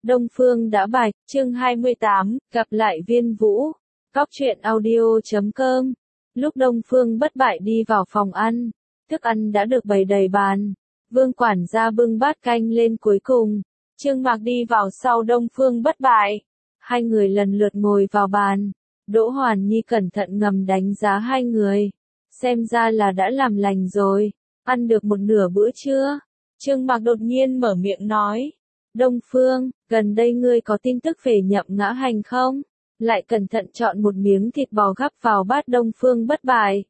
Đông Phương đã bạch, chương 28, gặp lại Viên Vũ. Góc truyện audio.com. Lúc Đông Phương bất bại đi vào phòng ăn, thức ăn đã được bày đầy bàn. Vương quản gia bưng bát canh lên cuối cùng. Trương Mạc đi vào sau Đông Phương bất bại. Hai người lần lượt ngồi vào bàn. Đỗ Hoàn Nhi cẩn thận ngầm đánh giá hai người. Xem ra là đã làm lành rồi. Ăn được một nửa bữa trưa. Trương Mạc đột nhiên mở miệng nói. Đông Phương, gần đây ngươi có tin tức về Nhậm Ngã Hành không? Lại cẩn thận chọn một miếng thịt bò gắp vào bát Đông Phương bất bại.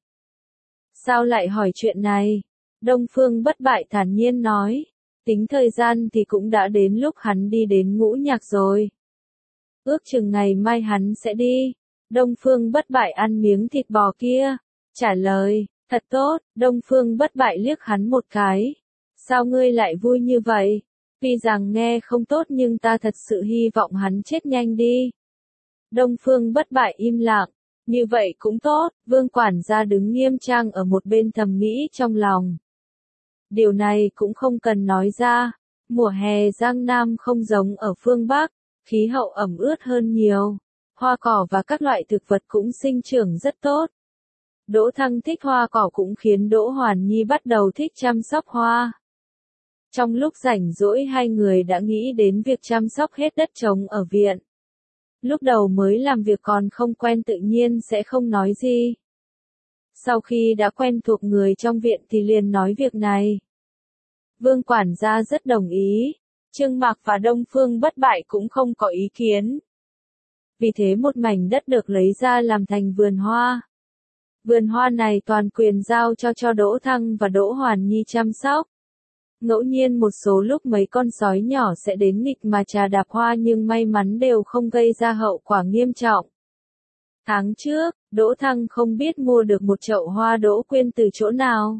Sao lại hỏi chuyện này? Đông Phương bất bại thản nhiên nói. Tính thời gian thì cũng đã đến lúc hắn đi đến Ngũ Nhạc rồi. Ước chừng ngày mai hắn sẽ đi. Đông Phương bất bại ăn miếng thịt bò kia. Trả lời, thật tốt. Đông Phương bất bại liếc hắn một cái. Sao ngươi lại vui như vậy? Tuy rằng nghe không tốt nhưng ta thật sự hy vọng hắn chết nhanh đi. Đông Phương bất bại im lặng. Như vậy cũng tốt. Vương quản gia đứng nghiêm trang ở một bên thầm nghĩ trong lòng. Điều này cũng không cần nói ra. Mùa hè Giang Nam không giống ở phương Bắc. Khí hậu ẩm ướt hơn nhiều. Hoa cỏ và các loại thực vật cũng sinh trưởng rất tốt. Đỗ Thăng thích hoa cỏ cũng khiến Đỗ Hoàn Nhi bắt đầu thích chăm sóc hoa. Trong lúc rảnh rỗi hai người đã nghĩ đến việc chăm sóc hết đất trống ở viện. Lúc đầu mới làm việc còn không quen tự nhiên sẽ không nói gì. Sau khi đã quen thuộc người trong viện thì liền nói việc này. Vương quản gia rất đồng ý. Trương Mạc và Đông Phương bất bại cũng không có ý kiến. Vì thế một mảnh đất được lấy ra làm thành vườn hoa. Vườn hoa này toàn quyền giao cho Đỗ Thăng và Đỗ Hoàn Nhi chăm sóc. Ngẫu nhiên một số lúc mấy con sói nhỏ sẽ đến nghịch mà trà đạp hoa nhưng may mắn đều không gây ra hậu quả nghiêm trọng. Tháng trước, Đỗ Thăng không biết mua được một chậu hoa đỗ quyên từ chỗ nào.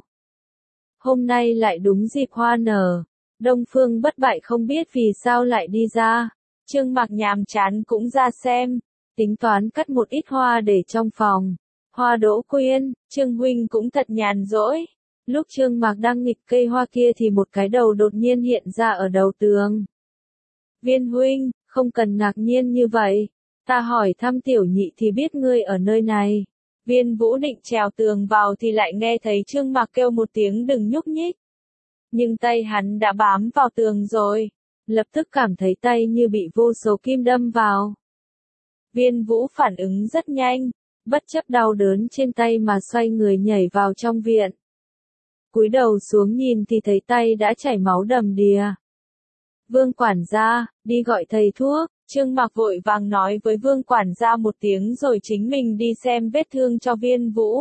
Hôm nay lại đúng dịp hoa nở. Đông Phương bất bại không biết vì sao lại đi ra. Trương Mạc nhàm chán cũng ra xem. Tính toán cắt một ít hoa để trong phòng. Hoa đỗ quyên, Trương huynh cũng thật nhàn rỗi. Lúc Trương Mạc đang nghịch cây hoa kia thì một cái đầu đột nhiên hiện ra ở đầu tường. Viên huynh, không cần ngạc nhiên như vậy. Ta hỏi thăm tiểu nhị thì biết ngươi ở nơi này. Viên Vũ định trèo tường vào thì lại nghe thấy Trương Mạc kêu một tiếng đừng nhúc nhích. Nhưng tay hắn đã bám vào tường rồi. Lập tức cảm thấy tay như bị vô số kim đâm vào. Viên Vũ phản ứng rất nhanh. Bất chấp đau đớn trên tay mà xoay người nhảy vào trong viện. Cúi đầu xuống nhìn thì thấy tay đã chảy máu đầm đìa. Vương quản gia, đi gọi thầy thuốc. Trương Mạc vội vàng nói với Vương quản gia một tiếng rồi chính mình đi xem vết thương cho Viên Vũ.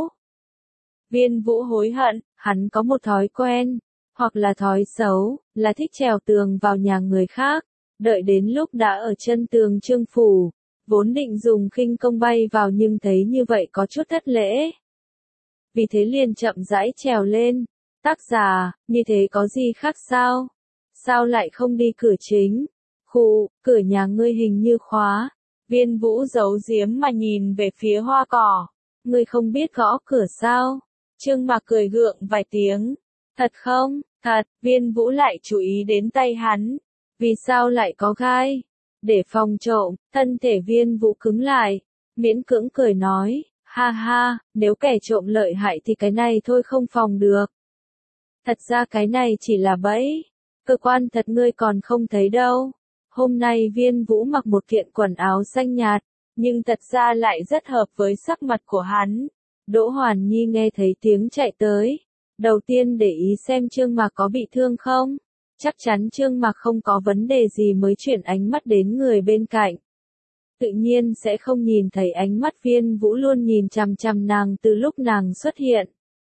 Viên Vũ hối hận, hắn có một thói quen, hoặc là thói xấu, là thích trèo tường vào nhà người khác. Đợi đến lúc đã ở chân tường Trương phủ, vốn định dùng khinh công bay vào nhưng thấy như vậy có chút thất lễ. Vì thế liền chậm rãi trèo lên. Tác giả, như thế có gì khác sao? Sao lại không đi cửa chính? Khụ, cửa nhà ngươi hình như khóa. Viên Vũ giấu giếm mà nhìn về phía hoa cỏ. Ngươi không biết gõ cửa sao? Trương Mạc cười gượng vài tiếng. Thật không? Thật, Viên Vũ lại chú ý đến tay hắn. Vì sao lại có gai? Để phòng trộm, thân thể Viên Vũ cứng lại. Miễn cưỡng cười nói, ha ha, nếu kẻ trộm lợi hại thì cái này thôi không phòng được. Thật ra cái này chỉ là bẫy. Cơ quan thật ngươi còn không thấy đâu. Hôm nay Viên Vũ mặc một kiện quần áo xanh nhạt, nhưng thật ra lại rất hợp với sắc mặt của hắn. Đỗ Hoàn Nhi nghe thấy tiếng chạy tới. Đầu tiên để ý xem Trương Mạc có bị thương không. Chắc chắn Trương Mạc không có vấn đề gì mới chuyển ánh mắt đến người bên cạnh. Tự nhiên sẽ không nhìn thấy ánh mắt Viên Vũ luôn nhìn chằm chằm nàng từ lúc nàng xuất hiện.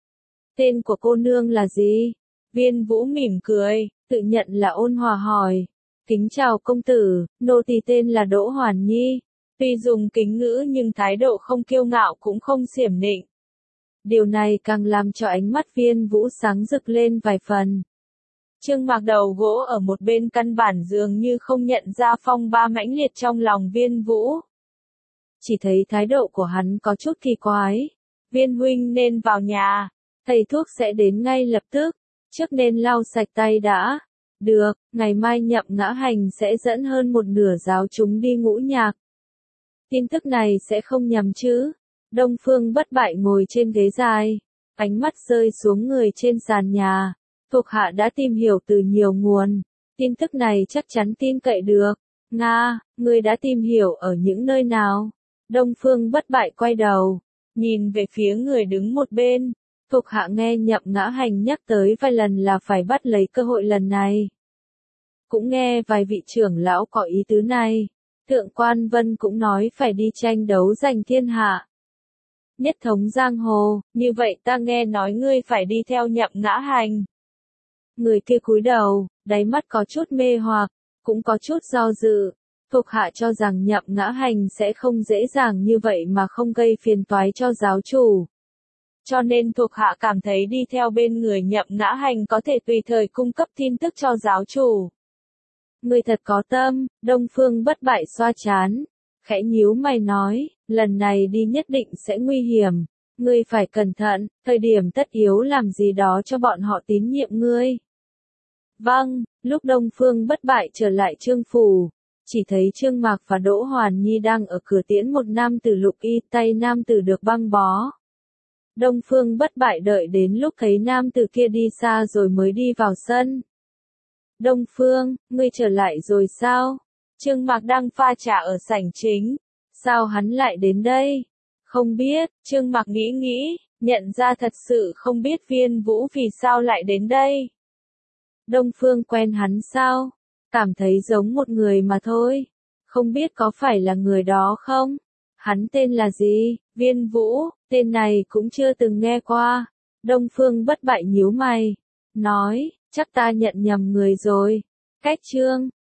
Tên của cô nương là gì? Viên Vũ mỉm cười, tự nhận là ôn hòa hỏi. Kính chào công tử, nô tỳ tên là Đỗ Hoàn Nhi. Tuy dùng kính ngữ nhưng thái độ không kiêu ngạo cũng không xiểm nịnh. Điều này càng làm cho ánh mắt Viên Vũ sáng rực lên vài phần. Trương Mạc đầu gỗ ở một bên căn bản dường như không nhận ra phong ba mãnh liệt trong lòng Viên Vũ. Chỉ thấy thái độ của hắn có chút kỳ quái. Viên huynh nên vào nhà. Thầy thuốc sẽ đến ngay lập tức. Trước nên lau sạch tay đã. Được, ngày mai Nhậm Ngã Hành sẽ dẫn hơn một nửa giáo chúng đi ngũ nhạc. Tin tức này sẽ không nhầm chứ? Đông Phương Bất Bại ngồi trên ghế dài, ánh mắt rơi xuống người trên sàn nhà. Thuộc hạ đã tìm hiểu từ nhiều nguồn. Tin tức này chắc chắn tin cậy được. Nga, ngươi đã tìm hiểu ở những nơi nào? Đông Phương Bất Bại quay đầu, nhìn về phía người đứng một bên. Thuộc hạ nghe Nhậm Ngã Hành nhắc tới vài lần là phải bắt lấy cơ hội lần này. Cũng nghe vài vị trưởng lão có ý tứ này. Thượng Quan Vân cũng nói phải đi tranh đấu giành thiên hạ. Nhất thống giang hồ, như vậy ta nghe nói ngươi phải đi theo Nhậm Ngã Hành. Người kia cúi đầu, đáy mắt có chút mê hoặc, cũng có chút do dự. Thuộc hạ cho rằng Nhậm Ngã Hành sẽ không dễ dàng như vậy mà không gây phiền toái cho giáo chủ. Cho nên thuộc hạ cảm thấy đi theo bên người Nhậm Ngã Hành có thể tùy thời cung cấp tin tức cho giáo chủ. Người thật có tâm, Đông Phương Bất Bại xoa trán, khẽ nhíu mày nói, lần này đi nhất định sẽ nguy hiểm. Ngươi phải cẩn thận, thời điểm tất yếu làm gì đó cho bọn họ tín nhiệm ngươi. Vâng, lúc Đông Phương Bất Bại trở lại Trương phủ, chỉ thấy Trương Mạc và Đỗ Hoàn Nhi đang ở cửa tiễn một nam tử lục y, tay nam tử được băng bó. Đông Phương Bất Bại đợi đến lúc thấy nam tử kia đi xa rồi mới đi vào sân. Đông Phương, ngươi trở lại rồi sao? Trương Mạc đang pha trà ở sảnh chính. Sao hắn lại đến đây? Không biết, Trương Mạc nghĩ, nhận ra thật sự không biết Viên Vũ vì sao lại đến đây. Đông Phương quen hắn sao? Cảm thấy giống một người mà thôi. Không biết có phải là người đó không? Hắn tên là gì? Viên Vũ, tên này cũng chưa từng nghe qua. Đông Phương Bất Bại nhíu mày, nói, chắc ta nhận nhầm người rồi. Cách Trương